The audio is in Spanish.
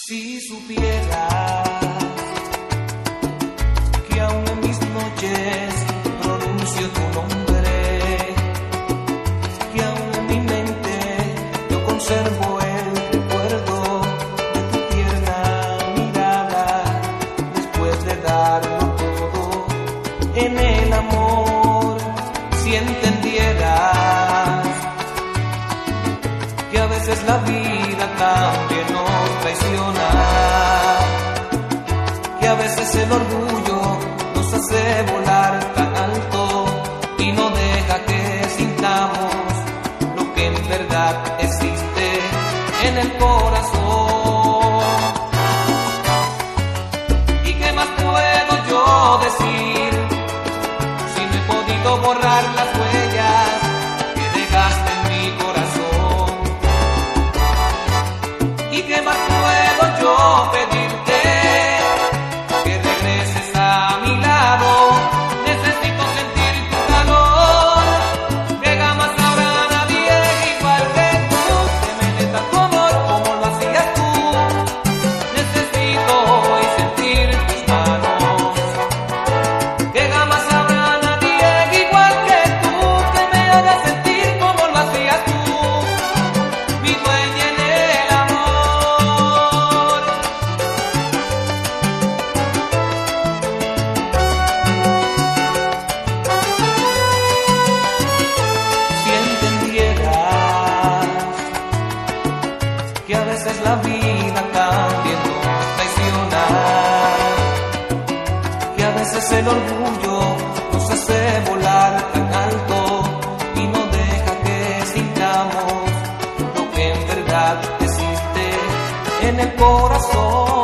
Si supieras que aún en mis noches pronuncio tu nombre, que aún en mi mente yo conservo el recuerdo de tu tierna mirada, después de darlo todo en el amor. Si entendieras que a veces la vida también nos traiciona, que a veces el orgullo nos hace volar tan alto y no deja que sintamos lo que en verdad existe en el corazón. ¿Y qué más puedo yo decir si no he podido borrar las huellas que dejaste en mi corazón? ¿Y qué más puedo yo pedirte? Que regreses a mi lado. Necesito sentir tu calor, que jamás habrá nadie igual que tú, que me dé tanto amor como lo hacías tú. Necesito hoy sentir tus manos, que jamás habrá nadie igual que tú, que me haga sentir como lo hacías tú, mi dueña en el amor. Si entendieras que a veces la vida también nos traiciona, que a veces el orgullo nos hace volar tan alto y no deja que sintamos lo que en verdad existe en el corazón.